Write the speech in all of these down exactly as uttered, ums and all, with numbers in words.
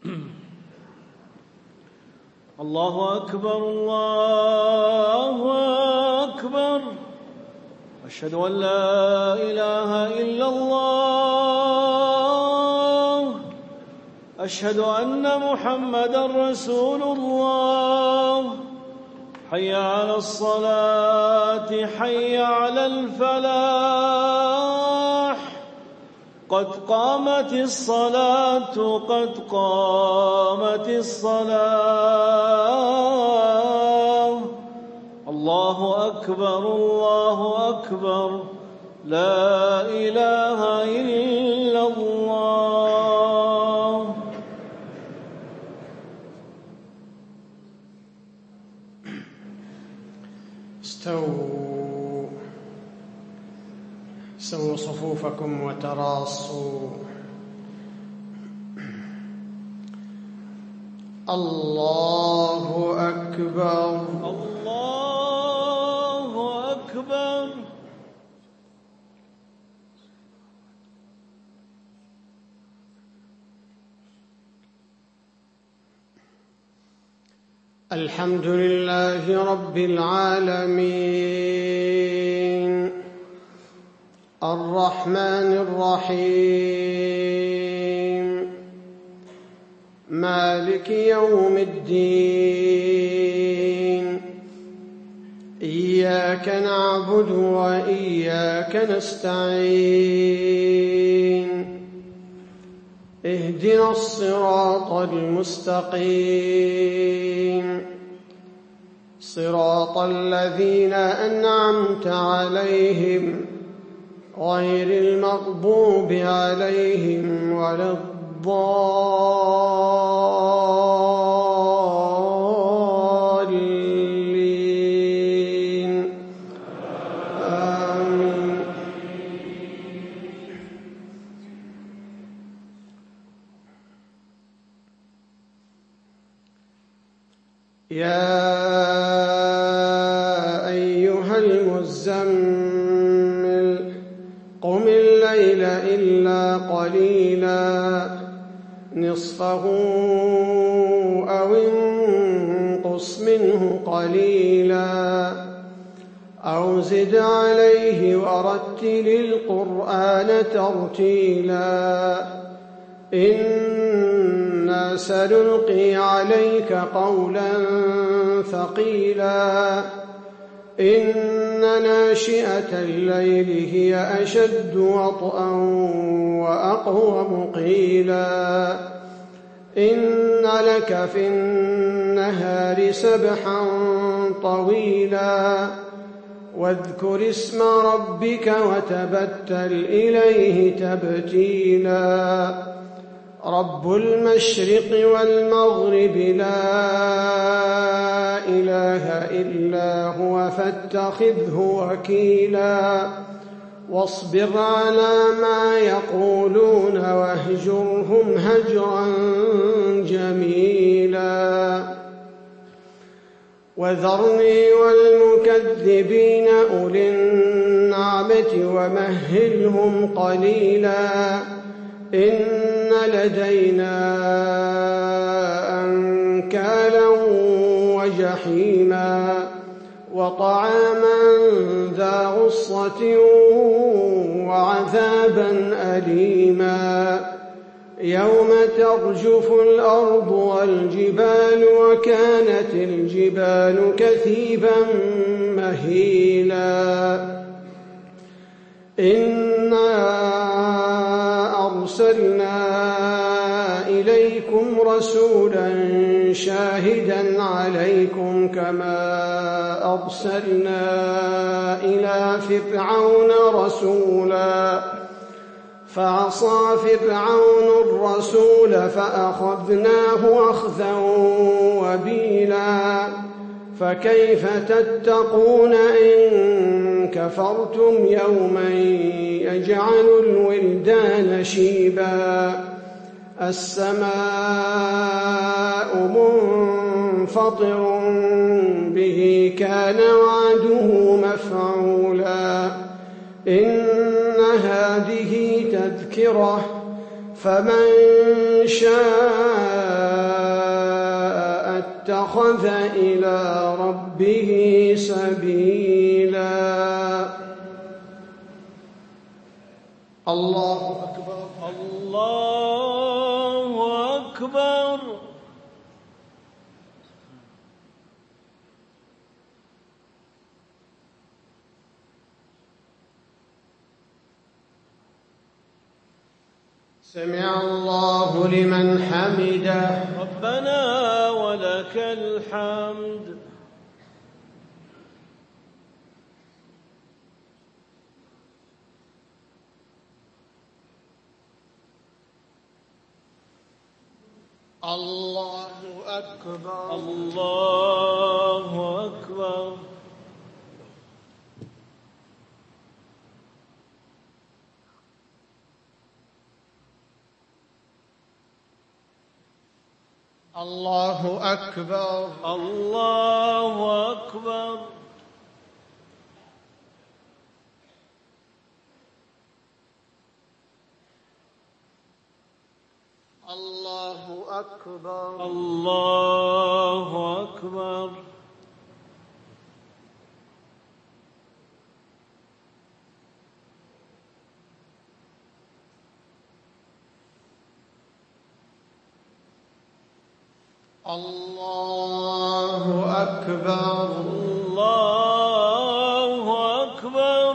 الله أكبر الله أكبر. أشهد أن لا إله إلا الله. أشهد أن محمدًا رسول الله. حي على الصلاة حي على الفلاح. قد قامت الصلاة قد قامت الصلاة. الله أكبر الله أكبر. لا إله إلا الله. استووا سووا صفوفكم وتراصوا. الله أكبر الله أكبر. الحمد لله رب العالمين الرحمن الرحيم مالك يوم الدين. إياك نعبد وإياك نستعين. اهدنا الصراط المستقيم صراط الذين أنعمت عليهم غير المغضوب عليهم ولا الضالين. آمين. يا أيها المزمل قم الليل إلا قليلا نصفه أو انقص منه قليلا أو زد عليه ورتل القرآن ترتيلا. إنا سنلقي عليك قولا ثقيلا. إن ناشئة الليل هي أشد وطئا وأقوم قيلا. إن لك في النهار سبحا طويلا. واذكر اسم ربك وتبتل إليه تبتيلا. رب المشرق والمغرب لا إله إلا هو فاتخذه وكيلا. واصبر على ما يقولون واهجرهم هجرا جميلا. وذرني والمكذبين أولي النعمة ومهلهم قليلا. إن لدينا أنكالا وجحيما وطعاما ذا غصة وعذابا أليما. يوم ترجف الأرض والجبال وكانت الجبال كثيبا مهيلا. إنا أرسلنا إليكم رسولا شاهدا عليكم كما أرسلنا إلى فرعون رسولا. فعصى فرعون الرسول فأخذناه أخذا وبيلا. فكيف تتقون إن كفرتم يوما يجعل الولدان شيبا. السماء منفطر به كان وعده مفعولا. إن هذه تذكرة فمن شاء اتخذ إلى ربه سبيلا. الله أكبر. الله أكبر. سمع الله لمن حمده. ربنا ولك الحمد. الله أكبر. الله أكبر. الله أكبر. الله أكبر. الله أكبر. الله أكبر. الله أكبر. الله أكبر.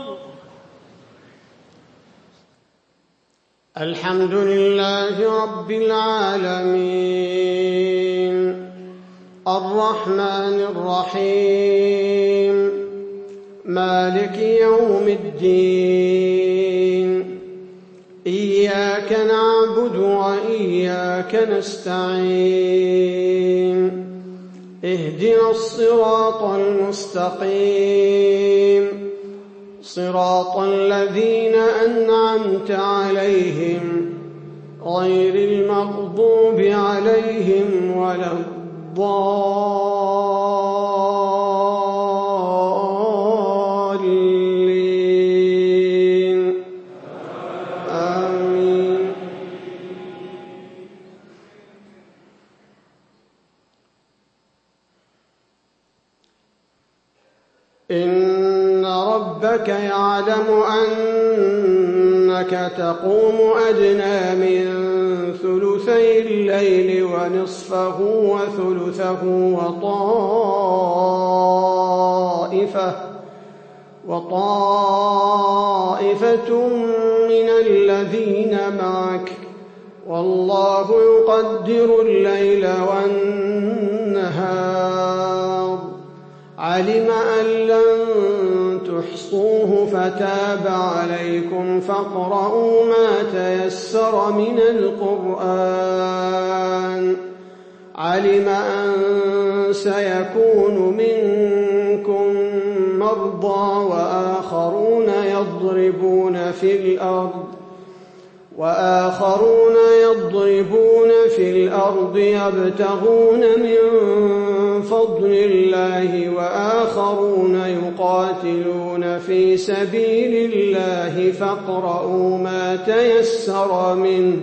الحمد لله رب العالمين الرحمن الرحيم مالك يوم الدين إياك نعبد وإياك نستعين اهدنا الصراط المستقيم صراط الذين أنعمت عليهم غير المغضوب عليهم ولا الضالين آمين. إن ربك يعلم أنك تقوم أدنى من ثلثي الليل ونصفه وثلثه وطائفة وطائفة من الذين معك والله يقدر الليل والنهار علم أن لن تحصوه فتاب عليكم فاقرؤوا ما تيسر من القرآن علم أن سيكون منكم مرضى وآخرون يضربون في الأرض وآخرون يضربون في الأرض يبتغون من فضل الله وآخرون يقاتلون في سبيل الله فاقرؤوا ما تيسر منه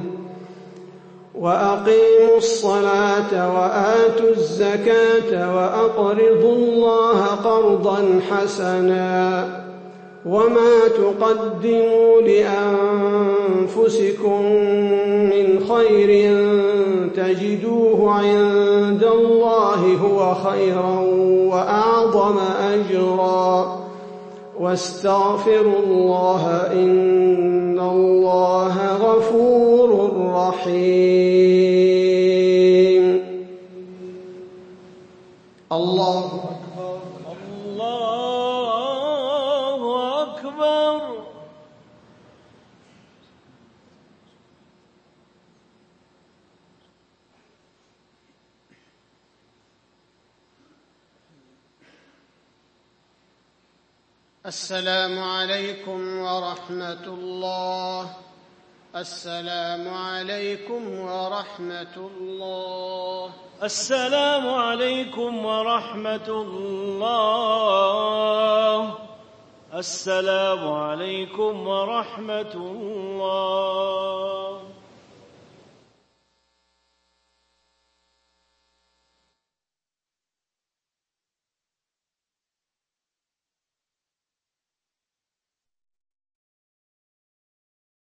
وأقيموا الصلاة وآتوا الزكاة وأقرضوا الله قرضا حسنا وما تقدموا لأنفسكم من خير تجدوه عند الله هو خيرا وأعظم أجرا واستغفروا الله إن الله غفور رحيم. الله أكبر. الله أكبر. السلام عليكم ورحمة الله. السلام عليكم ورحمة الله. السلام عليكم ورحمة الله. السلام عليكم ورحمة الله.